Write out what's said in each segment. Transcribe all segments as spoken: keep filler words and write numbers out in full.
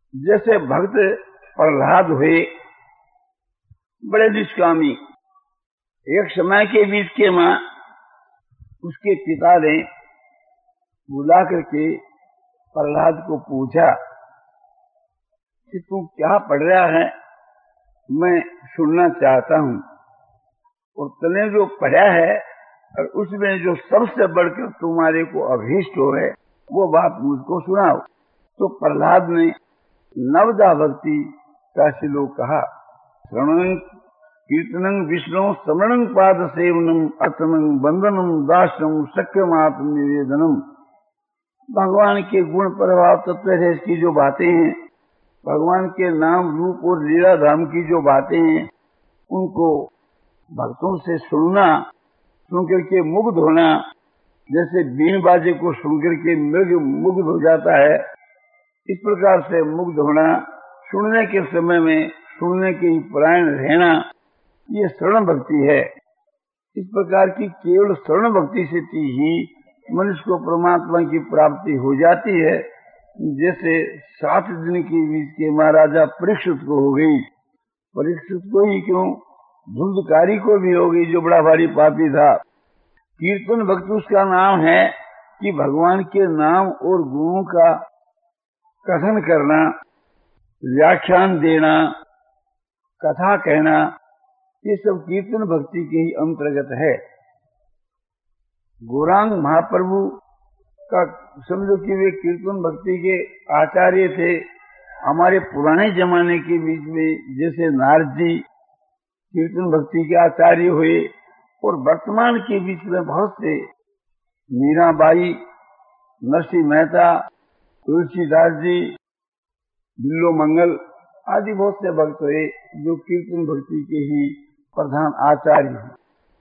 जैसे भक्त प्रहलाद हुए बड़े निष्कामी। एक समय के बीच के मां उसके पिता ने बुला करके प्रहलाद को पूछा कि तू क्या पढ़ रहा है, मैं सुनना चाहता हूँ। और तूने जो पढ़ा है और उसमें जो सबसे बढ़कर तुम्हारे को अभीष्ट हो है वो बात मुझको सुनाओ। तो प्रहलाद ने नवदा भक्ति का श्लोक कहा, श्रवणं कीर्तनं विष्णु स्मरणं पाद सेवनम अर्चनं बंदनम दास्यम शक्यमात्म निवेदनम। भगवान के गुण प्रभाव तत्व है की जो बातें हैं, भगवान के नाम रूप और लीला धाम की जो बातें हैं, उनको भक्तों से सुनना, सुनकर के मुग्ध होना। जैसे बीन बाजे को सुनकर के मृग मुग्ध हो जाता है, इस प्रकार से मुग्ध होना, सुनने के समय में सुनने के ही परायण रहना, ये शरण भक्ति है। इस प्रकार की केवल शरण भक्ति से ही मनुष्य को परमात्मा की प्राप्ति हो जाती है। जैसे सात दिन के बीच के महाराजा परीक्षित को हो गई। परीक्षित को ही क्यों, धुंधकारी को भी हो गई जो बड़ा भारी पापी था। कीर्तन भक्ति उसका नाम है कि भगवान के नाम और गुणों का कथन करना, व्याख्यान देना, कथा कहना, ये सब कीर्तन भक्ति के ही अंतर्गत है। गौरांग महाप्रभु का समझो कि वे कीर्तन भक्ति के आचार्य थे। हमारे पुराने जमाने के बीच में जैसे नारद जी कीर्तन भक्ति के आचार्य हुए, और वर्तमान के बीच में बहुत से मीराबाई, नरसिंह मेहता, तुलसीदास जी, बिल्लो मंगल आदि बहुत से भक्त हुए जो कीर्तन भक्ति के ही प्रधान आचार्य हैं।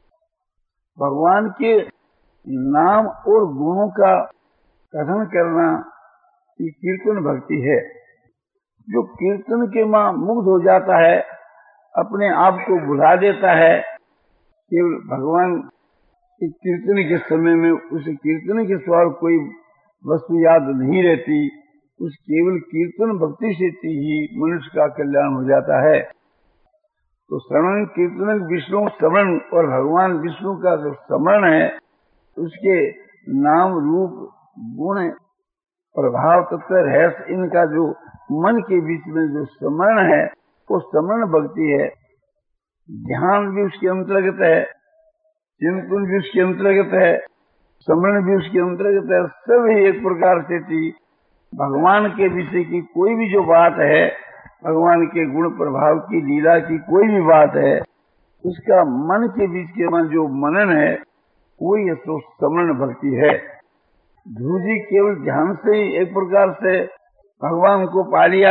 भगवान के नाम और गुणों का कथन करना ये कीर्तन भक्ति है। जो कीर्तन के मां मुग्ध हो जाता है, अपने आप को भुला देता है, केवल भगवान के कीर्तन के समय में उसे कीर्तन के सवाल कोई वस्तु याद नहीं रहती, उस केवल कीर्तन भक्ति से ही मनुष्य का कल्याण हो जाता है। तो श्रवण कीर्तन विष्णु स्मरण, और भगवान विष्णु का जो स्मरण है, उसके नाम रूप गुण प्रभाव तत्व रहस्य, इनका जो मन के बीच में जो स्मरण है वो स्मरण भक्ति है। ध्यान भी उसके अंतर्गत है, चिंतन भी उसके अंतर्गत है, स्मरण भी उसके अंतर्गत है। सब ही एक प्रकार से थी भगवान के विषय की कोई भी जो बात है, भगवान के गुण प्रभाव की लीला की कोई भी बात है, उसका मन के बीच के मन जो मनन है वही तो स्मरण भक्ति है। ध्रुव जी केवल ध्यान से ही एक प्रकार से भगवान को पा लिया।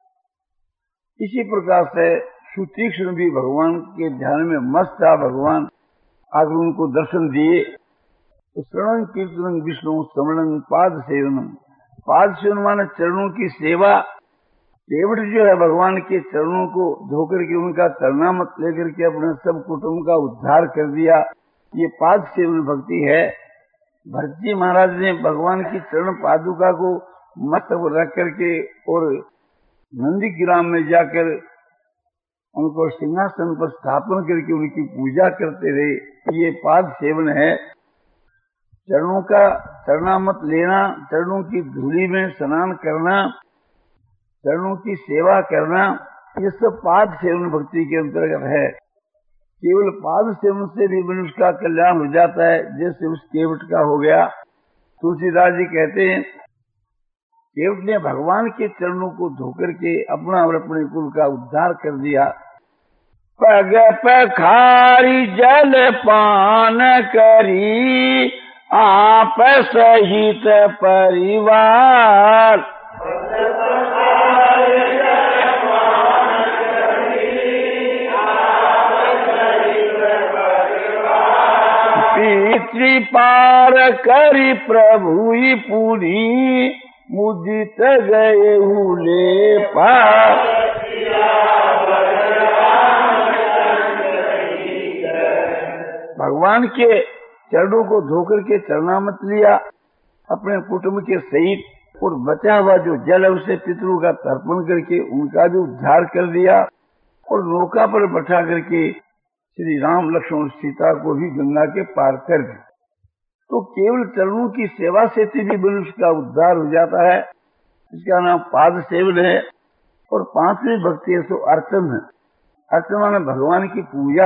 इसी प्रकार से सुतीक्ष्ण भी भगवान के ध्यान में मस्त था। भगवान आगे उनको दर्शन दिए। तो श्रवण कीर्तन विष्णु स्मरण पाद सेवनम। पाद सेवन माने चरणों की सेवा। केवट जो है भगवान के चरणों को धोकर के उनका चरणामृत लेकर के अपने सब कुटुंब का उद्धार कर दिया, ये पाद सेवन भक्ति है। भरत जी महाराज ने भगवान की चरण पादुका को मस्तक रख करके और नंदी ग्राम में जाकर उनको सिंहासन पर स्थापन करके उनकी पूजा करते रहे, ये पाद सेवन है। चरणों का चरणामृत लेना, चरणों की धूली में स्नान करना, चरणों की सेवा करना, ये सब पाद सेवन भक्ति के अंतर्गत है। केवल पाद सेवन से भी मनुष्य का कल्याण हो जाता है, जैसे उस केवट का हो गया। तुलसीदास जी कहते हैं, केवट ने भगवान के चरणों को धोकर के अपना और अपने कुल का उद्धार कर दिया। पग पखारी जल पान करी आप सहित परिवार। पितृ पार करी प्रभु पूरी मुदित गए हुले पार। भगवान के चरणों को धोकर के चरणामृत लिया, अपने कुटुंब के सहित और बचा हुआ जो जल है उसे पितरों का तर्पण करके उनका भी उद्धार कर दिया और नौका पर बैठा करके श्री राम लक्ष्मण सीता को भी गंगा के पार कर दिया। तो केवल चरणों की सेवा से भी मनुष्य का उद्धार हो जाता है। इसका नाम पाद सेवन है। और पांचवी भक्ति है सो अर्चन है। अर्चना में भगवान की पूजा,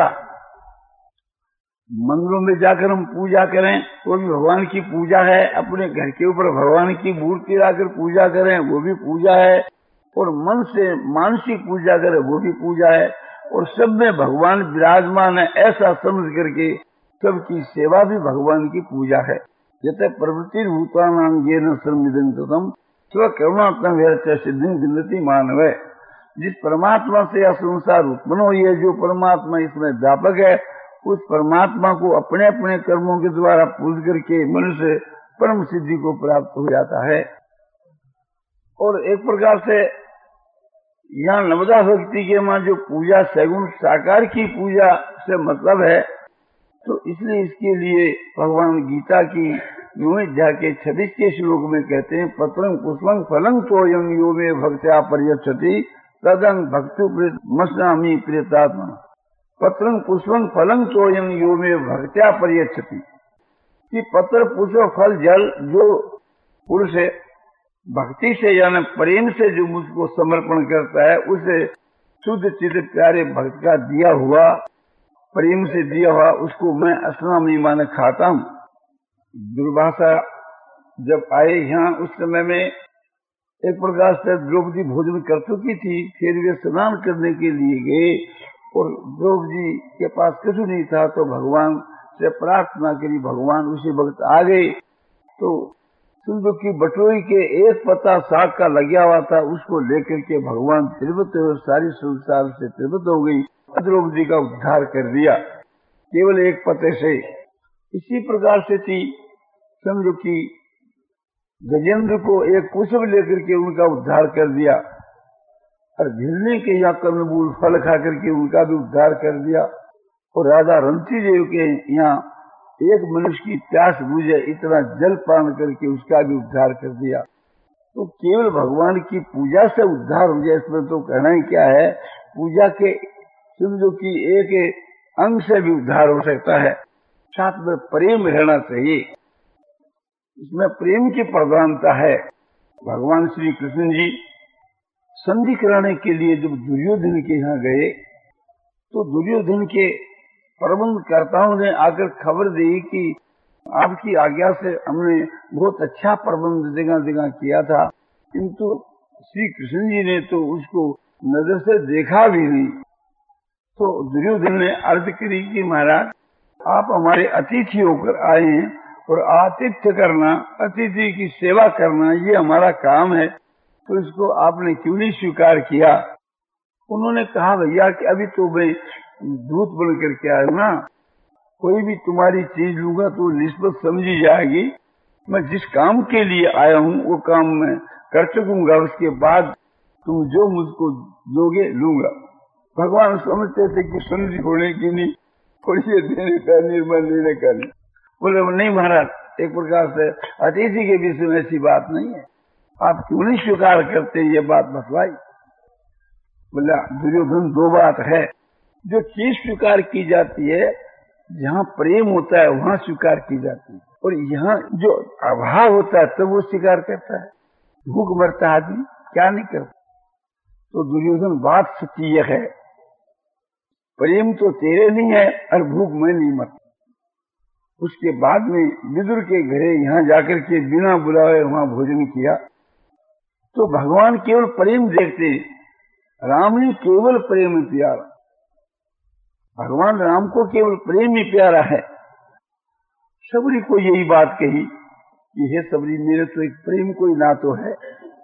मंदिरों में जाकर हम पूजा करें वो भी भगवान की पूजा है। अपने घर के ऊपर भगवान की मूर्ति लाकर पूजा करें वो भी पूजा है। और मन से मानसिक पूजा करें वो भी पूजा है। और सब में भगवान विराजमान है ऐसा समझ करके सबकी सेवा भी भगवान की पूजा है। जैसे प्रवृत्ति भूतानां येन संविदं कृतं स्व करुणात्म सिद्धि दिलती मानव। जिस परमात्मा से यह संसार उत्पन्न हुई है, जो परमात्मा इसमें व्यापक है, उस परमात्मा को अपने अपने कर्मों के द्वारा पूज करके मनुष्य परम सिद्धि को प्राप्त हो जाता है। और एक प्रकार से यहाँ नवदा भक्ति के मां जो पूजा सगुण साकार की पूजा से मतलब है, तो इसलिए इसके लिए भगवान गीता की नौवीं अध्याय के छब्बीस के श्लोक में कहते हैं, पत्रं पुष्पं फलं तोयं यो मे भक्त्या पर्यच्छति तदं भक्तु मस्नामि प्रियतात्मा। पत्रं पुष्पं फलं तोयं यो मे भक्त्या पर्यच्छति। कि पत्र पुष्प फल जल जो पुरुष भक्ति से यानी प्रेम से जो मुझको समर्पण करता है, उसे शुद्ध चित्त प्यारे भक्त का दिया हुआ, प्रेम से दिया हुआ, उसको मैं अस्नामी माने खाता हूँ। दुर्भाषा जब आए यहाँ उस समय में एक प्रकार से द्रौपदी भोजन कर चुकी थी, फिर वे स्नान करने के लिए गए और द्रौपदी के पास कुछ नहीं था, तो भगवान से प्रार्थना करी, भगवान उसी वक्त आ गए। तो सिंधु की बटोरी के एक पत्ता साग का लगा हुआ था, उसको लेकर के भगवान त्रिवत हुए, सारी संसार से त्रिवत हो गई, द्रौपदी का उद्धार कर दिया केवल एक पत्ते से। इसी प्रकार से थी समझो कि गजेंद्र को एक पुष्प लेकर के उनका उद्धार कर दिया और झिलने के यहाँ कंदमूल फल खा करके उनका भी उद्धार कर दिया। और राजा रंती देव के यहाँ एक मनुष्य की प्यास बुझे इतना जल पान करके उसका भी उद्धार कर दिया। तो केवल भगवान की पूजा से उद्धार हो जाए इसमें तो कहना ही क्या है। पूजा के समझो कि एक अंग से भी उद्धार हो सकता है। साथ में प्रेम रहना चाहिए, इसमें प्रेम की प्रधानता है। भगवान श्री कृष्ण जी संधि कराने के लिए जब दुर्योधन के यहाँ गए, तो दुर्योधन के प्रबंधकर्ताओं ने आकर खबर दी कि आपकी आज्ञा से हमने बहुत अच्छा प्रबंध जगह जगह किया था, किंतु श्री कृष्ण जी ने तो उसको नजर से देखा भी नहीं। तो दुर्योधन ने अर्ज करी कि महाराज आप हमारे अतिथि होकर आए हैं और आतिथ्य करना, अतिथि की सेवा करना ये हमारा काम है, तो इसको आपने क्यों नहीं स्वीकार किया। उन्होंने कहा भैया कि अभी तो मैं दूत बन करके आया ना, कोई भी तुम्हारी चीज लूंगा तो निस्बत समझी जाएगी। मैं जिस काम के लिए आया हूँ वो काम मैं कर चुकूंगा, उसके बाद तुम जो मुझको दोगे लूंगा। भगवान समझते थे कि संधि होने की नहीं, और ये देने का निर्माण लेने का नहीं। बोले नहीं महाराज, एक प्रकार से अतिथि के विषय में ऐसी बात नहीं है, आप क्यों नहीं स्वीकार करते, ये बात बतलाई। बोला दुर्योधन दो बात है, जो चीज स्वीकार की जाती है जहाँ प्रेम होता है वहाँ स्वीकार की जाती है, और यहाँ जो अभाव होता है तब तो वो स्वीकार करता है। भूख मरता आदमी क्या नहीं करता। तो दुर्योधन बात सच्ची है, प्रेम तो तेरे नहीं है और भूख मैं नहीं मरता। उसके बाद में विदुर के घरे यहाँ जाकर के बिना बुलाए वहाँ भोजन किया। तो भगवान केवल प्रेम देखते, राम ने केवल प्रेम प्यारा, भगवान राम को केवल प्रेम ही प्यारा है। सबरी को यही बात कही कि हे सबरी, मेरे तो एक प्रेम कोई ना तो है।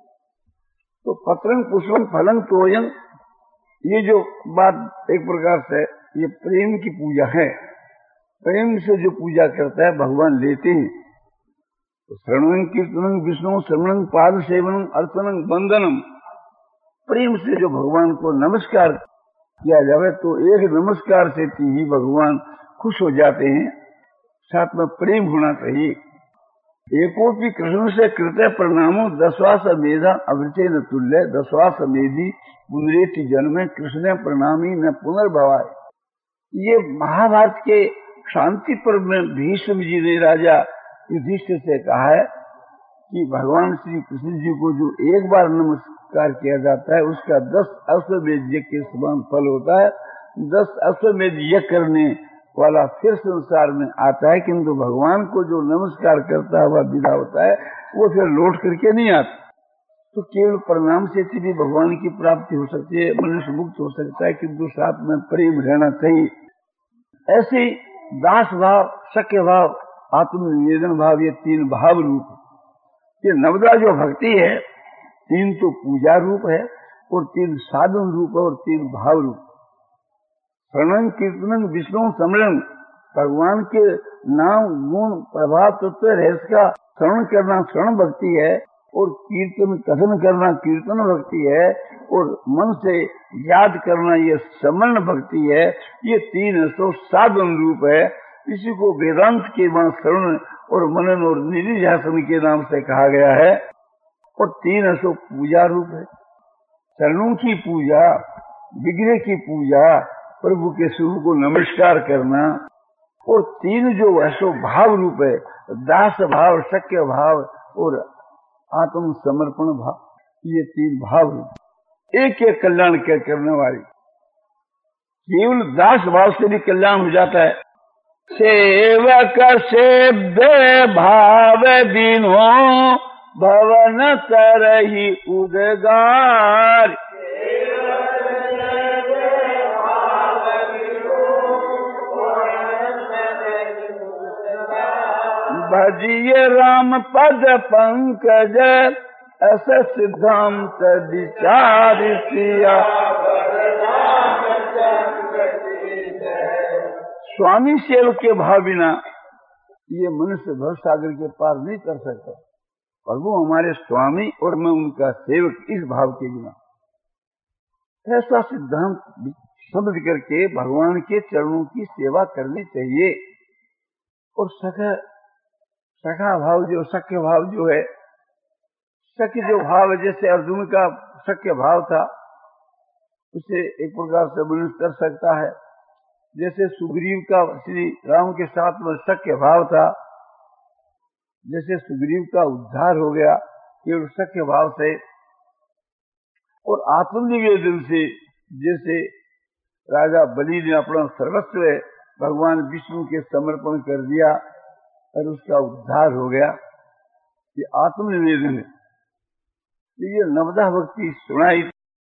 तो पत्रं पुष्पं फलं तोयं, ये जो बात एक प्रकार से ये प्रेम की पूजा है। प्रेम से जो पूजा करता है भगवान लेते हैं। तो श्रवणं कीर्तनं विष्णु श्रवणं पाद सेवनं अर्चनं वंदनम, प्रेम से जो भगवान को नमस्कार किया जाए तो एक नमस्कार से ही भगवान खुश हो जाते हैं। साथ में प्रेम होना चाहिए। एकोपी कृष्ण से कृत्य प्रणामो दसवास मेधा अवृते न तुल्य दसवास मेधी पुनरेति जन्मे कृष्ण प्रणामी न पुनर्भवाय। ये महाभारत के शांति पर्व में भीष्म जी ने राजा युधिष्ठिर से कहा है कि भगवान श्री कृष्ण जी को जो एक बार नमस्कार किया जाता है उसका दस अश्वमेध यज्ञ के समान फल होता है। दस अश्वमेध यज्ञ करने वाला फिर संसार में आता है, किंतु भगवान को जो नमस्कार करता हुआ विदा होता है वो फिर लौट करके नहीं आता। तो केवल प्रणाम से भी भगवान की प्राप्ति हो सकती है, मनुष्य मुक्त हो सकता है, किंतु साथ में प्रेम रहना चाहिए। ऐसे दास भाव, शक्य भाव, आत्मनिवेदन भाव, ये तीन भाव रूप। ये नवदा जो भक्ति है, तीन तो पूजा रूप है और तीन साधन रूप है और तीन भाव रूप। प्रणन कीर्तन विष्णु समरण, भगवान के नाम गुण प्रभाव तत्व रहस्य का श्रवण करना श्रवण भक्ति है और कीर्तन कथन करना कीर्तन भक्ति है और मन से याद करना ये समरण भक्ति है। ये तीन सौ साधन रूप है। इसी को वेदांत के वहां श्रवण और मनन और निधिध्यासन के नाम से कहा गया है। और तीन सौ पूजा रूप है। चरणों की पूजा, विग्रह की पूजा, प्रभु के स्वरूप को नमस्कार करना। और तीन जो ऐसो भाव रूप है, दास भाव, शक्य भाव और आत्म समर्पण भाव, ये तीन भाव रूप एक एक कल्याण क्या करने वाली। केवल दास भाव से भी कल्याण हो जाता है। सेवक सेव्य भाव बिनो भवन तरहि उद्गार। भजिए राम पद पंकज अस सिद्धांत विचार सिया। स्वामी सेवक के भाव बिना ये मनुष्य भव सागर के पार नहीं कर सकता। प्रभु हमारे स्वामी और मैं उनका सेवक, इस भाव के बिना ऐसा सिद्धांत समझ करके भगवान के चरणों की सेवा करनी चाहिए। और सखा सखा भाव जो सख्य भाव जो है, सख्य जो भाव है, जैसे अर्जुन का सख्य भाव था उसे एक प्रकार से मनुष्य कर सकता है। जैसे सुग्रीव का श्री राम के साथ में सख्य भाव था, जैसे सुग्रीव का उद्धार हो गया केवल सख्य भाव से और आत्मनिवेदन से। जैसे राजा बलि ने अपना सर्वस्व भगवान विष्णु के समर्पण कर दिया और उसका उद्धार हो गया, ये आत्मनिवेदन है। ये नवदा भक्ति सुनाई।